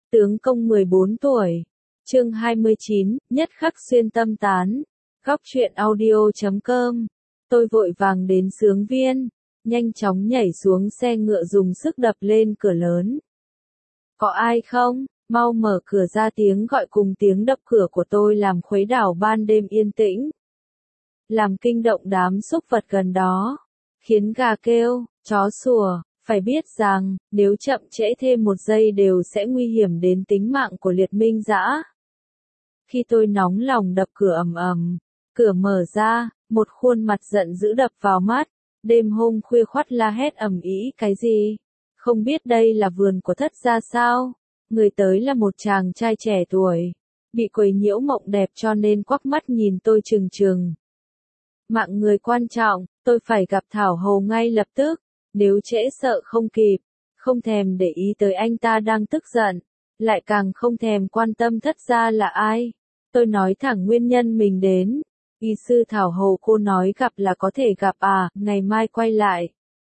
Tướng công 14 tuổi. Chương 29, nhất khắc xuyên tâm tán. Góc truyện audio.com. Tôi vội vàng đến Xướng Viên, nhanh chóng nhảy xuống xe ngựa dùng sức đập lên cửa lớn. Có ai không? Mau mở cửa ra, tiếng gọi cùng tiếng đập cửa của tôi làm khuấy đảo ban đêm yên tĩnh. Làm kinh động đám súc vật gần đó, khiến gà kêu, chó sủa. Phải biết rằng, nếu chậm trễ thêm một giây đều sẽ nguy hiểm đến tính mạng của Liệt Minh Dã. Khi tôi nóng lòng đập cửa ầm ầm, cửa mở ra, một khuôn mặt giận dữ đập vào mắt. Đêm hôm khuya khoắt la hét ầm ĩ cái gì? Không biết đây là vườn của Thất gia sao? Người tới là một chàng trai trẻ tuổi, bị quấy nhiễu mộng đẹp cho nên quắc mắt nhìn tôi trừng trừng. Mạng người quan trọng, tôi phải gặp Thảo Hồ ngay lập tức. Nếu trễ sợ không kịp, không thèm để ý tới anh ta đang tức giận, lại càng không thèm quan tâm Thất gia là ai. Tôi nói thẳng nguyên nhân mình đến. Y sư Thảo Hồ, cô nói gặp là có thể gặp à, ngày mai quay lại.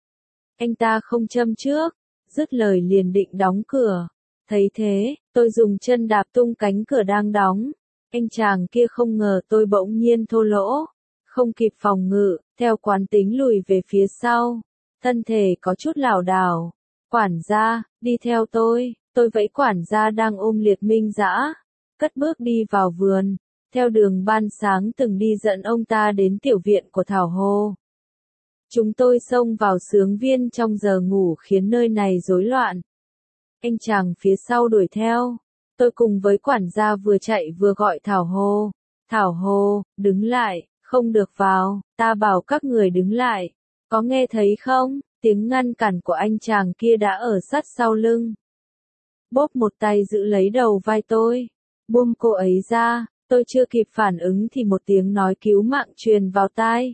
Anh ta không châm trước, dứt lời liền định đóng cửa. Thấy thế, tôi dùng chân đạp tung cánh cửa đang đóng. Anh chàng kia không ngờ tôi bỗng nhiên thô lỗ, không kịp phòng ngự, theo quán tính lùi về phía sau. Thân thể có chút lảo đảo. Quản gia, đi theo tôi vẫy quản gia đang ôm Liệt Minh Dã, cất bước đi vào vườn, theo đường ban sáng từng đi dẫn ông ta đến tiểu viện của Thảo Hồ. Chúng tôi xông vào Xướng Viên trong giờ ngủ khiến nơi này rối loạn. Anh chàng phía sau đuổi theo, tôi cùng với quản gia vừa chạy vừa gọi Thảo Hồ. Thảo Hồ, đứng lại, không được vào, ta bảo các người đứng lại. Có nghe thấy không? Tiếng ngăn cản của anh chàng kia đã ở sát sau lưng. Bóp một tay giữ lấy đầu vai tôi, buông cô ấy ra. Tôi chưa kịp phản ứng thì một tiếng nói cứu mạng truyền vào tai.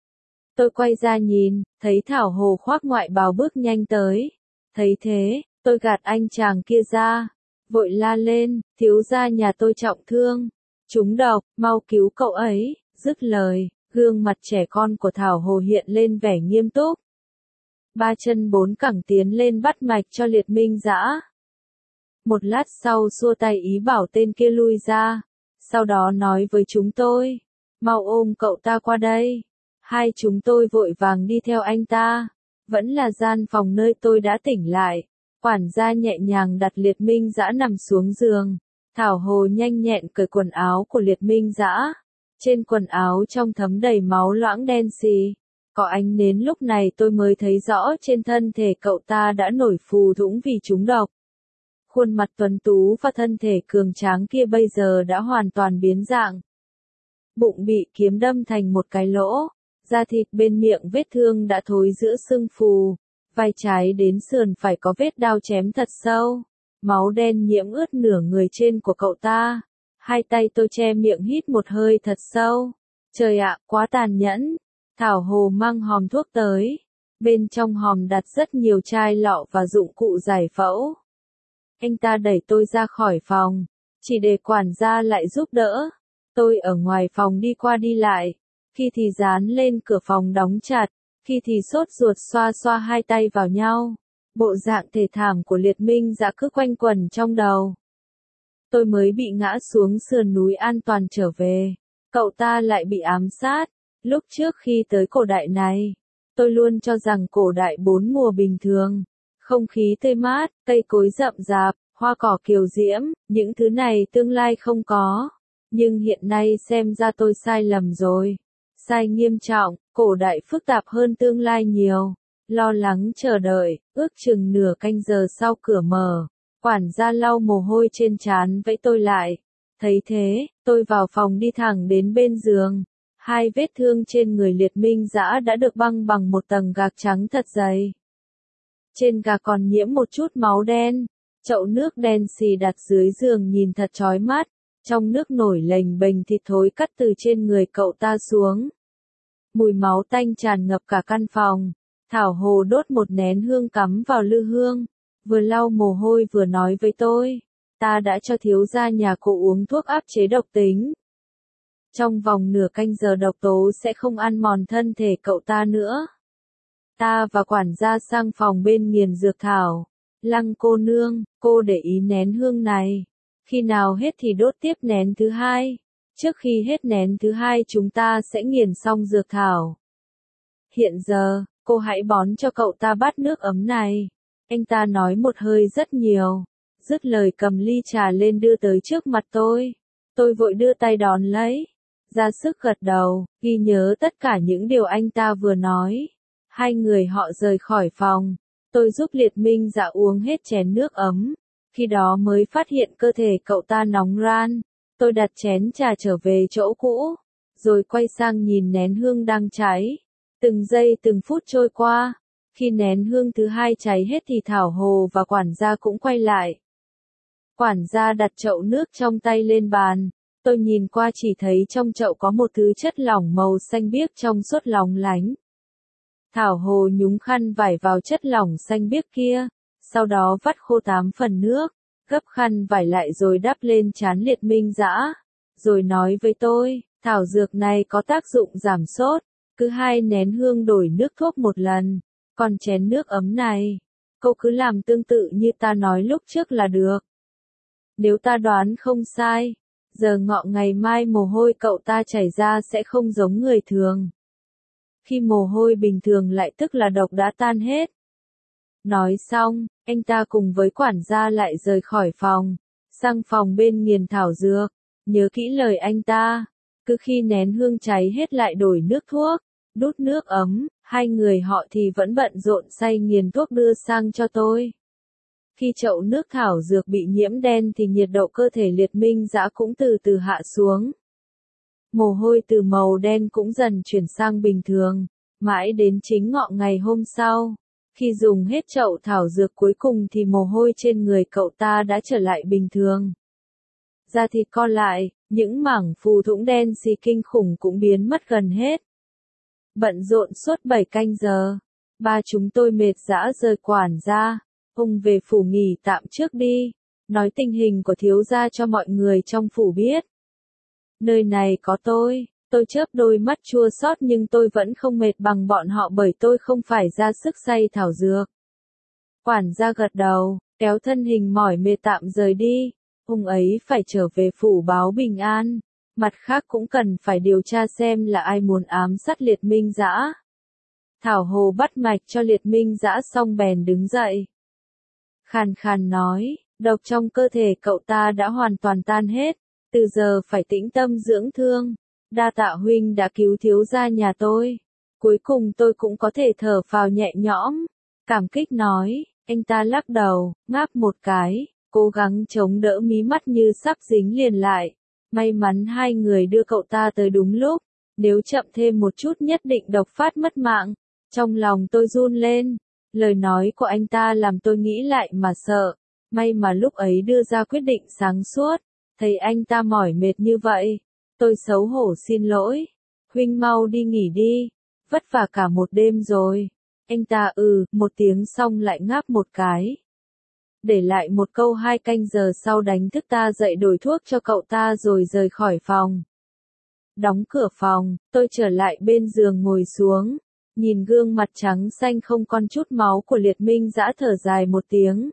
Tôi quay ra nhìn, thấy Thảo Hồ khoác ngoại bào bước nhanh tới. Thấy thế, tôi gạt anh chàng kia ra, vội la lên, thiếu gia nhà tôi trọng thương, trúng độc, mau cứu cậu ấy. Dứt lời, gương mặt trẻ con của Thảo Hồ hiện lên vẻ nghiêm túc. Ba chân bốn cẳng tiến lên bắt mạch cho Liệt Minh Dã. Một lát sau xua tay ý bảo tên kia lui ra, sau đó nói với chúng tôi, mau ôm cậu ta qua đây. Hai chúng tôi vội vàng đi theo anh ta. Vẫn là gian phòng nơi tôi đã tỉnh lại. Quản gia nhẹ nhàng đặt Liệt Minh Dã nằm xuống giường. Thảo Hồ nhanh nhẹn cởi quần áo của Liệt Minh Dã. Trên quần áo trong thấm đầy máu loãng đen xì. Có ánh nến lúc này tôi mới thấy rõ trên thân thể cậu ta đã nổi phù thủng vì trúng độc. Khuôn mặt tuấn tú và thân thể cường tráng kia bây giờ đã hoàn toàn biến dạng. Bụng bị kiếm đâm thành một cái lỗ, da thịt bên miệng vết thương đã thối giữa sưng phù, vai trái đến sườn phải có vết đao chém thật sâu, máu đen nhiễm ướt nửa người trên của cậu ta. Hai tay tôi che miệng hít một hơi thật sâu. Trời ạ, quá tàn nhẫn. Thảo Hồ mang hòm thuốc tới. Bên trong hòm đặt rất nhiều chai lọ và dụng cụ giải phẫu. Anh ta đẩy tôi ra khỏi phòng, chỉ để quản gia lại giúp đỡ. Tôi ở ngoài phòng đi qua đi lại, khi thì dán lên cửa phòng đóng chặt, khi thì sốt ruột xoa xoa hai tay vào nhau. Bộ dạng thê thảm của Liệt Minh Dã cứ quanh quẩn trong đầu. Tôi mới bị ngã xuống sườn núi an toàn trở về, cậu ta lại bị ám sát. Lúc trước khi tới cổ đại này, tôi luôn cho rằng cổ đại bốn mùa bình thường, không khí tươi mát, cây cối rậm rạp, hoa cỏ kiều diễm, những thứ này tương lai không có. Nhưng hiện nay xem ra tôi sai lầm rồi. Sai nghiêm trọng, cổ đại phức tạp hơn tương lai nhiều. Lo lắng chờ đợi, ước chừng nửa canh giờ sau cửa mở. Quản gia lau mồ hôi trên trán vẫy tôi lại. Thấy thế, tôi vào phòng đi thẳng đến bên giường. Hai vết thương trên người Liệt Minh Dã đã được băng bằng một tầng gạc trắng thật dày. Trên gạc còn nhiễm một chút máu đen. Chậu nước đen xì đặt dưới giường nhìn thật chói mắt. Trong nước nổi lềnh bềnh thịt thối cắt từ trên người cậu ta xuống. Mùi máu tanh tràn ngập cả căn phòng. Thảo Hồ đốt một nén hương cắm vào lư hương, vừa lau mồ hôi vừa nói với tôi, ta đã cho thiếu gia nhà cô uống thuốc áp chế độc tính. Trong vòng nửa canh giờ độc tố sẽ không ăn mòn thân thể cậu ta nữa. Ta và quản gia sang phòng bên nghiền dược thảo. Lăng cô nương, cô để ý nén hương này. Khi nào hết thì đốt tiếp nén thứ hai. Trước khi hết nén thứ hai chúng ta sẽ nghiền xong dược thảo. Hiện giờ, cô hãy bón cho cậu ta bát nước ấm này. Anh ta nói một hơi rất nhiều. Dứt lời cầm ly trà lên đưa tới trước mặt tôi. Tôi vội đưa tay đón lấy. Ra sức gật đầu, ghi nhớ tất cả những điều anh ta vừa nói. Hai người họ rời khỏi phòng. Tôi giúp Liệt Minh Dạ uống hết chén nước ấm. Khi đó mới phát hiện cơ thể cậu ta nóng ran. Tôi đặt chén trà trở về chỗ cũ. Rồi quay sang nhìn nén hương đang cháy. Từng giây từng phút trôi qua. Khi nén hương thứ hai cháy hết thì Thảo Hồ và quản gia cũng quay lại. Quản gia đặt chậu nước trong tay lên bàn. Tôi nhìn qua chỉ thấy trong chậu có một thứ chất lỏng màu xanh biếc trong suốt lóng lánh. Thảo Hồ nhúng khăn vải vào chất lỏng xanh biếc kia, sau đó vắt khô 8 phần nước, gấp khăn vải lại rồi đắp lên trán Liệt Minh Dã, rồi nói với tôi, thảo dược này có tác dụng giảm sốt, cứ 2 nén hương đổi nước thuốc một lần, còn chén nước ấm này, cậu cứ làm tương tự như ta nói lúc trước là được. Nếu ta đoán không sai, giờ ngọ ngày mai mồ hôi cậu ta chảy ra sẽ không giống người thường. Khi mồ hôi bình thường lại tức là độc đã tan hết. Nói xong, anh ta cùng với quản gia lại rời khỏi phòng, sang phòng bên nghiền thảo dược. Nhớ kỹ lời anh ta, cứ khi nén hương cháy hết lại đổi nước thuốc, đút nước ấm, hai người họ thì vẫn bận rộn xay nghiền thuốc đưa sang cho tôi. Khi chậu nước thảo dược bị nhiễm đen thì nhiệt độ cơ thể Liệt Minh Dã cũng từ từ hạ xuống. Mồ hôi từ màu đen cũng dần chuyển sang bình thường, mãi đến chính ngọ ngày hôm sau. Khi dùng hết chậu thảo dược cuối cùng thì mồ hôi trên người cậu ta đã trở lại bình thường. Da thịt co lại, những mảng phù thủng đen xì kinh khủng cũng biến mất gần hết. Bận rộn suốt 7 canh giờ, ba chúng tôi mệt rã rời quản gia. Ông về phủ nghỉ tạm trước đi, nói tình hình của thiếu gia cho mọi người trong phủ biết. Nơi này có tôi chớp đôi mắt chua xót nhưng tôi vẫn không mệt bằng bọn họ bởi tôi không phải ra sức xay thảo dược. Quản gia gật đầu, kéo thân hình mỏi mệt tạm rời đi, ông ấy phải trở về phủ báo bình an, mặt khác cũng cần phải điều tra xem là ai muốn ám sát Liệt Minh Dã. Thảo Hồ bắt mạch cho Liệt Minh Dã xong bèn đứng dậy. Khàn khàn nói, độc trong cơ thể cậu ta đã hoàn toàn tan hết, từ giờ phải tĩnh tâm dưỡng thương. Đa tạ huynh đã cứu thiếu gia nhà tôi. Cuối cùng tôi cũng có thể thở phào nhẹ nhõm. Cảm kích nói, anh ta lắc đầu, ngáp một cái, cố gắng chống đỡ mí mắt như sắp dính liền lại. May mắn hai người đưa cậu ta tới đúng lúc, nếu chậm thêm một chút nhất định độc phát mất mạng. Trong lòng tôi run lên, lời nói của anh ta làm tôi nghĩ lại mà sợ. May mà lúc ấy đưa ra quyết định sáng suốt, thấy anh ta mỏi mệt như vậy. Tôi xấu hổ xin lỗi. Huynh mau đi nghỉ đi. Vất vả cả một đêm rồi. Anh ta một tiếng xong lại ngáp một cái. Để lại một câu 2 canh giờ sau đánh thức ta dậy đổi thuốc cho cậu ta rồi rời khỏi phòng. Đóng cửa phòng, tôi trở lại bên giường ngồi xuống. Nhìn gương mặt trắng xanh không con chút máu của Liệt Minh Dã thở dài một tiếng.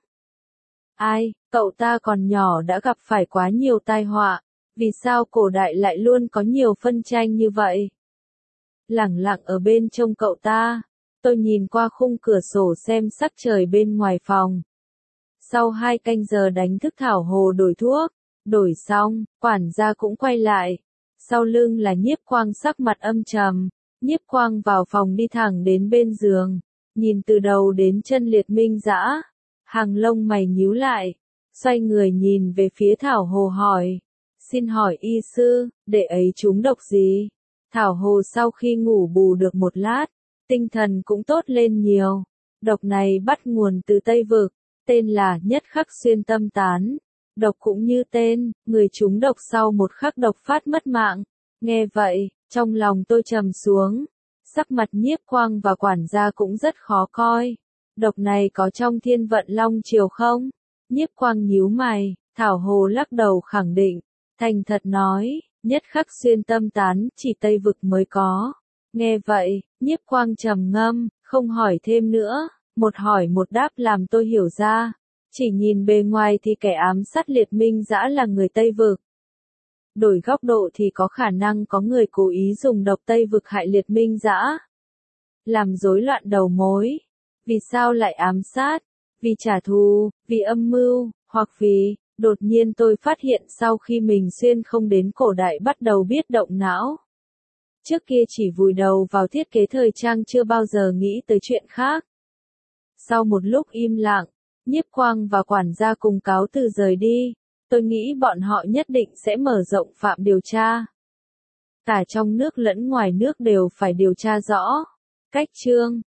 Ai, cậu ta còn nhỏ đã gặp phải quá nhiều tai họa. Vì sao cổ đại lại luôn có nhiều phân tranh như vậy? Lẳng lặng ở bên trông cậu ta, tôi nhìn qua khung cửa sổ xem sắc trời bên ngoài phòng. Sau 2 canh giờ đánh thức Thảo Hồ đổi thuốc, đổi xong, quản gia cũng quay lại. Sau lưng là Nhiếp Quang sắc mặt âm trầm. Nhiếp Quang vào phòng đi thẳng đến bên giường, nhìn từ đầu đến chân Liệt Minh Dã, hàng lông mày nhíu lại, xoay người nhìn về phía Thảo Hồ hỏi. Xin hỏi y sư, đệ ấy trúng độc gì? Thảo Hồ sau khi ngủ bù được một lát, tinh thần cũng tốt lên nhiều. Độc này bắt nguồn từ Tây Vực, tên là Nhất Khắc Xuyên Tâm Tán. Độc cũng như tên, người trúng độc sau một khắc độc phát mất mạng. Nghe vậy, trong lòng tôi trầm xuống. Sắc mặt Nhiếp Quang và quản gia cũng rất khó coi. Độc này có trong Thiên Vận Long Triều không? Nhiếp Quang nhíu mày, Thảo Hồ lắc đầu khẳng định. Thành thật nói, Nhất Khắc Xuyên Tâm Tán chỉ Tây Vực mới có. Nghe vậy, Nhiếp Quang trầm ngâm, không hỏi thêm nữa. Một hỏi một đáp làm tôi hiểu ra. Chỉ nhìn bề ngoài thì kẻ ám sát Liệt Minh Dã là người Tây Vực. Đổi góc độ thì có khả năng có người cố ý dùng độc Tây Vực hại Liệt Minh Dã. Làm rối loạn đầu mối. Vì sao lại ám sát? Vì trả thù, vì âm mưu, hoặc vì, đột nhiên tôi phát hiện sau khi mình xuyên không đến cổ đại bắt đầu biết động não. Trước kia chỉ vùi đầu vào thiết kế thời trang chưa bao giờ nghĩ tới chuyện khác. Sau một lúc im lặng, Nhiếp Quang và quản gia cùng cáo từ rời đi. Tôi nghĩ bọn họ nhất định sẽ mở rộng phạm điều tra. Cả trong nước lẫn ngoài nước đều phải điều tra rõ. Cách chương